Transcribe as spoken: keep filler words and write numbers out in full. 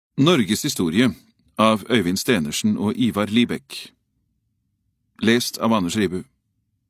Norges historie av Øyvind Stenersen og Ivar Libek. Lest av Anders Ribu.